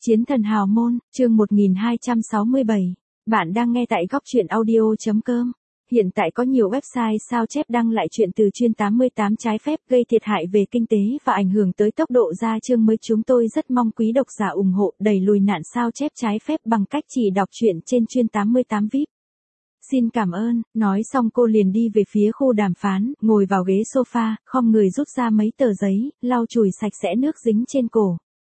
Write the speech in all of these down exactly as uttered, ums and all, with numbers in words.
Chiến thần hào môn, chương một nghìn hai trăm sáu mươi bảy. Bạn đang nghe tại góc truyện audio.com. Hiện tại có nhiều website sao chép đăng lại chuyện từ chuyên tám mươi tám trái phép gây thiệt hại về kinh tế và ảnh hưởng tới tốc độ ra chương mới. Chúng tôi rất mong quý độc giả ủng hộ đẩy lùi nạn sao chép trái phép bằng cách chỉ đọc truyện trên chuyên tám mươi tám vi ai pi. Xin cảm ơn, nói xong cô liền đi về phía khu đàm phán, ngồi vào ghế sofa, khom người rút ra mấy tờ giấy, lau chùi sạch sẽ nước dính trên cổ.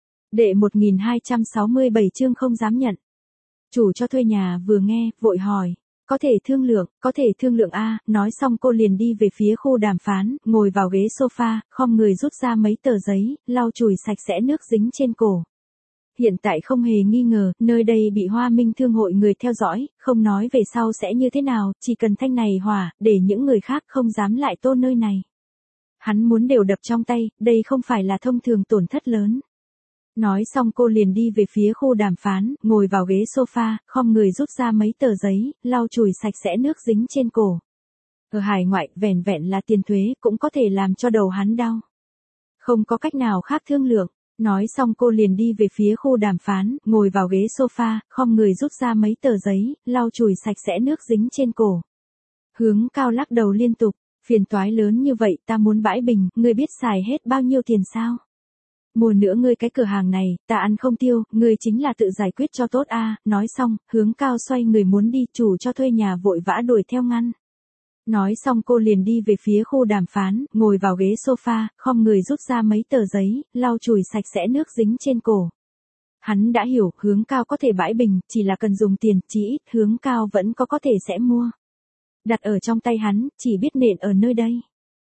Đệ một nghìn hai trăm sáu mươi bảy chương không dám nhận. Chủ cho thuê nhà vừa nghe, vội hỏi. Có thể thương lượng, có thể thương lượng a. Nói xong cô liền đi về phía khu đàm phán, ngồi vào ghế sofa, khom người rút ra mấy tờ giấy, lau chùi sạch sẽ nước dính trên cổ. Hiện tại không hề nghi ngờ, nơi đây bị Hoa Minh Thương hội người theo dõi, không nói về sau sẽ như thế nào, chỉ cần thanh này hỏa, để những người khác không dám lại tô nơi này. Hắn muốn đều đập trong tay, đây không phải là thông thường tổn thất lớn. Nói xong cô liền đi về phía khu đàm phán, ngồi vào ghế sofa, khom người rút ra mấy tờ giấy, lau chùi sạch sẽ nước dính trên cổ. Ở hải ngoại, vẻn vẹn là tiền thuế cũng có thể làm cho đầu hắn đau. Không có cách nào khác thương lượng. Nói xong cô liền đi về phía khu đàm phán, ngồi vào ghế sofa, khom người rút ra mấy tờ giấy, lau chùi sạch sẽ nước dính trên cổ. Hướng Cao lắc đầu liên tục, phiền toái lớn như vậy ta muốn bãi bình, ngươi biết xài hết bao nhiêu tiền sao? Mùa nữa ngươi cái cửa hàng này, ta ăn không tiêu, ngươi chính là tự giải quyết cho tốt a. Nói xong, Hướng Cao xoay người muốn đi, chủ cho thuê nhà vội vã đuổi theo ngăn. Nói xong cô liền đi về phía khu đàm phán, ngồi vào ghế sofa, khom người rút ra mấy tờ giấy, lau chùi sạch sẽ nước dính trên cổ. Hắn đã hiểu, Hướng Cao có thể bãi bình, chỉ là cần dùng tiền, chỉ ít Hướng Cao vẫn có có thể sẽ mua. Đặt ở trong tay hắn, chỉ biết nện ở nơi đây.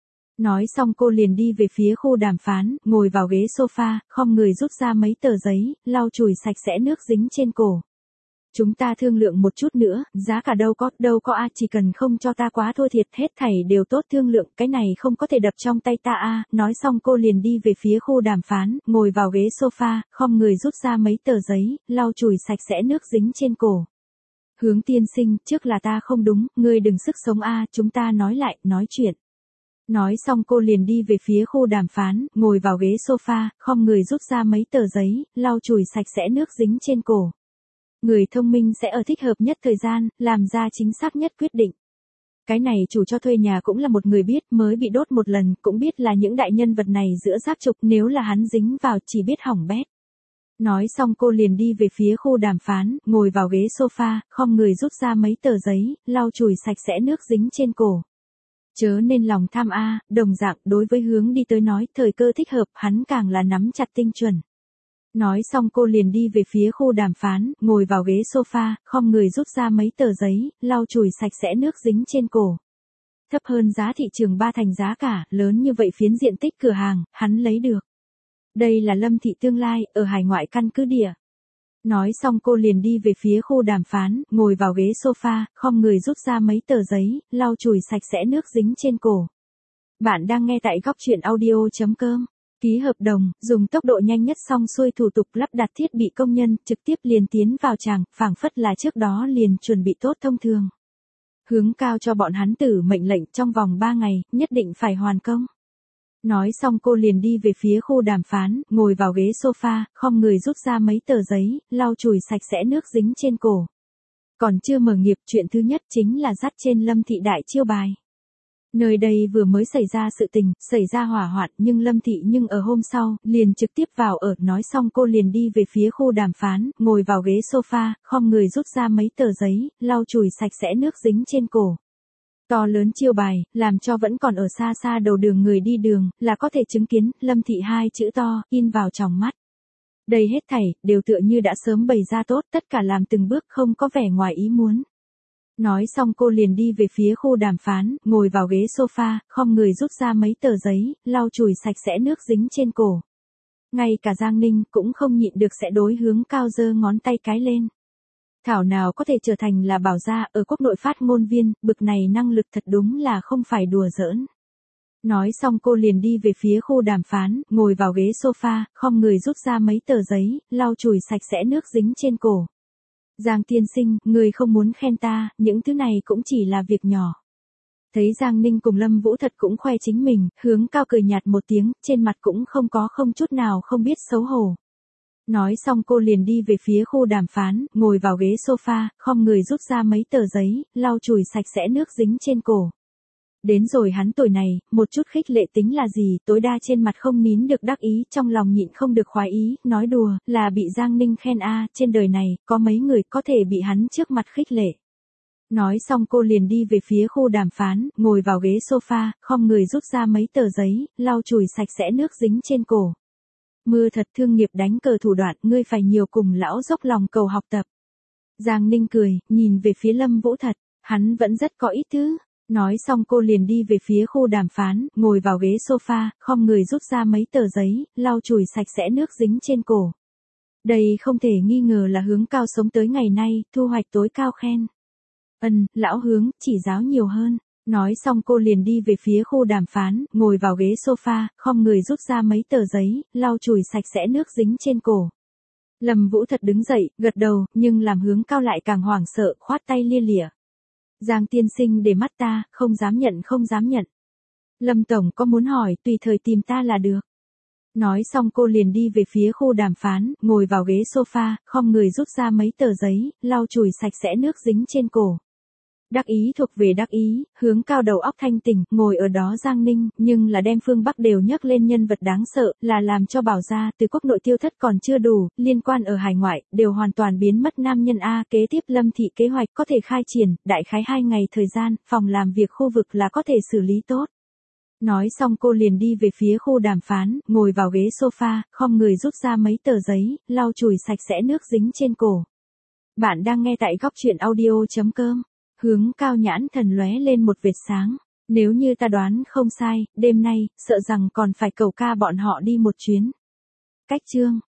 Nói xong cô liền đi về phía khu đàm phán, ngồi vào ghế sofa, khom người rút ra mấy tờ giấy, lau chùi sạch sẽ nước dính trên cổ. Chúng ta thương lượng một chút nữa, giá cả đâu có, đâu có a, chỉ cần không cho ta quá thua thiệt, hết thảy đều tốt thương lượng, cái này không có thể đập trong tay ta a. Nói xong cô liền đi về phía khu đàm phán, ngồi vào ghế sofa, khom người rút ra mấy tờ giấy, lau chùi sạch sẽ nước dính trên cổ. Hướng tiên sinh, trước là ta không đúng, ngươi đừng sức sống a, chúng ta nói lại, nói chuyện. Nói xong cô liền đi về phía khu đàm phán, ngồi vào ghế sofa, khom người rút ra mấy tờ giấy, lau chùi sạch sẽ nước dính trên cổ. Người thông minh sẽ ở thích hợp nhất thời gian, làm ra chính xác nhất quyết định. Cái này chủ cho thuê nhà cũng là một người biết, mới bị đốt một lần, cũng biết là những đại nhân vật này giữa giáp trục, nếu là hắn dính vào chỉ biết hỏng bét. Nói xong cô liền đi về phía khu đàm phán, ngồi vào ghế sofa, khom người rút ra mấy tờ giấy, lau chùi sạch sẽ nước dính trên cổ. Chớ nên lòng tham a, đồng dạng đối với Hướng đi tới nói, thời cơ thích hợp, hắn càng là nắm chặt tinh chuẩn. Nói xong cô liền đi về phía khu đàm phán, ngồi vào ghế sofa, khom người rút ra mấy tờ giấy, lau chùi sạch sẽ nước dính trên cổ. Thấp hơn giá thị trường ba thành giá cả, lớn như vậy phiến diện tích cửa hàng, hắn lấy được. Đây là Lâm thị tương lai, ở hải ngoại căn cứ địa. Nói xong cô liền đi về phía khu đàm phán, ngồi vào ghế sofa, khom người rút ra mấy tờ giấy, lau chùi sạch sẽ nước dính trên cổ. Bạn đang nghe tại góc truyện audio.com. Ký hợp đồng, dùng tốc độ nhanh nhất xong xuôi thủ tục lắp đặt thiết bị công nhân, trực tiếp liền tiến vào tràng, phảng phất là trước đó liền chuẩn bị tốt thông thường. Hướng Cao cho bọn hắn tử mệnh lệnh trong vòng ba ngày, nhất định phải hoàn công. Nói xong cô liền đi về phía khu đàm phán, ngồi vào ghế sofa, khom người rút ra mấy tờ giấy, lau chùi sạch sẽ nước dính trên cổ. Còn chưa mở nghiệp, chuyện thứ nhất chính là dắt trên Lâm thị đại chiêu bài. Nơi đây vừa mới xảy ra sự tình, xảy ra hỏa hoạn, nhưng Lâm thị nhưng ở hôm sau, liền trực tiếp vào ở. Nói xong cô liền đi về phía khu đàm phán, ngồi vào ghế sofa, khom người rút ra mấy tờ giấy, lau chùi sạch sẽ nước dính trên cổ. To lớn chiêu bài, làm cho vẫn còn ở xa xa đầu đường người đi đường, là có thể chứng kiến, Lâm thị hai chữ to, in vào tròng mắt. Đây hết thảy, đều tựa như đã sớm bày ra tốt, tất cả làm từng bước không có vẻ ngoài ý muốn. Nói xong cô liền đi về phía khu đàm phán, ngồi vào ghế sofa, khom người rút ra mấy tờ giấy, lau chùi sạch sẽ nước dính trên cổ. Ngay cả Giang Ninh cũng không nhịn được sẽ đối Hướng Cao giơ ngón tay cái lên. Thảo nào có thể trở thành là bảo gia ở quốc nội phát ngôn viên, bực này năng lực thật đúng là không phải đùa giỡn. Nói xong cô liền đi về phía khu đàm phán, ngồi vào ghế sofa, khom người rút ra mấy tờ giấy, lau chùi sạch sẽ nước dính trên cổ. Giang tiên sinh, người không muốn khen ta, những thứ này cũng chỉ là việc nhỏ. Thấy Giang Ninh cùng Lâm Vũ thật cũng khoe chính mình, Hướng Cao cười nhạt một tiếng, trên mặt cũng không có không chút nào không biết xấu hổ. Nói xong cô liền đi về phía khu đàm phán, ngồi vào ghế sofa, khom người rút ra mấy tờ giấy, lau chùi sạch sẽ nước dính trên cổ. Đến rồi hắn tuổi này, một chút khích lệ tính là gì, tối đa trên mặt không nín được đắc ý, trong lòng nhịn không được khoái ý, nói đùa, là bị Giang Ninh khen a, trên đời này, có mấy người có thể bị hắn trước mặt khích lệ. Nói xong cô liền đi về phía khu đàm phán, ngồi vào ghế sofa, khom người rút ra mấy tờ giấy, lau chùi sạch sẽ nước dính trên cổ. Mưa thật thương nghiệp đánh cờ thủ đoạn, ngươi phải nhiều cùng lão dốc lòng cầu học tập. Giang Ninh cười, nhìn về phía Lâm Vũ Thật, hắn vẫn rất có ý tứ. Nói xong cô liền đi về phía khu đàm phán, ngồi vào ghế sofa, khom người rút ra mấy tờ giấy, lau chùi sạch sẽ nước dính trên cổ. Đây không thể nghi ngờ là Hướng Cao sống tới ngày nay, thu hoạch tối cao khen. Ân, lão Hướng, chỉ giáo nhiều hơn. Nói xong cô liền đi về phía khu đàm phán, ngồi vào ghế sofa, khom người rút ra mấy tờ giấy, lau chùi sạch sẽ nước dính trên cổ. Lâm Vũ Thật đứng dậy, gật đầu, nhưng làm Hướng Cao lại càng hoảng sợ, khoát tay lia lịa. Giang tiên sinh để mắt ta, không dám nhận không dám nhận. Lâm Tổng có muốn hỏi, tùy thời tìm ta là được. Nói xong cô liền đi về phía khu đàm phán, ngồi vào ghế sofa, khom người rút ra mấy tờ giấy, lau chùi sạch sẽ nước dính trên cổ. Đắc ý thuộc về đắc ý, Hướng Cao đầu óc thanh tỉnh, ngồi ở đó Giang Ninh, nhưng là đem phương Bắc đều nhấc lên nhân vật đáng sợ, là làm cho Bảo gia từ quốc nội tiêu thất còn chưa đủ, liên quan ở hải ngoại, đều hoàn toàn biến mất nam nhân A. Kế tiếp Lâm thị kế hoạch có thể khai triển, đại khái hai ngày thời gian, phòng làm việc khu vực là có thể xử lý tốt. Nói xong cô liền đi về phía khu đàm phán, ngồi vào ghế sofa, khom người rút ra mấy tờ giấy, lau chùi sạch sẽ nước dính trên cổ. Bạn đang nghe tại góc truyện audio chấm com. Hướng Cao nhãn thần lóe lên một vệt sáng. Nếu như ta đoán không sai, đêm nay, sợ rằng còn phải cầu ca bọn họ đi một chuyến. Cách chương.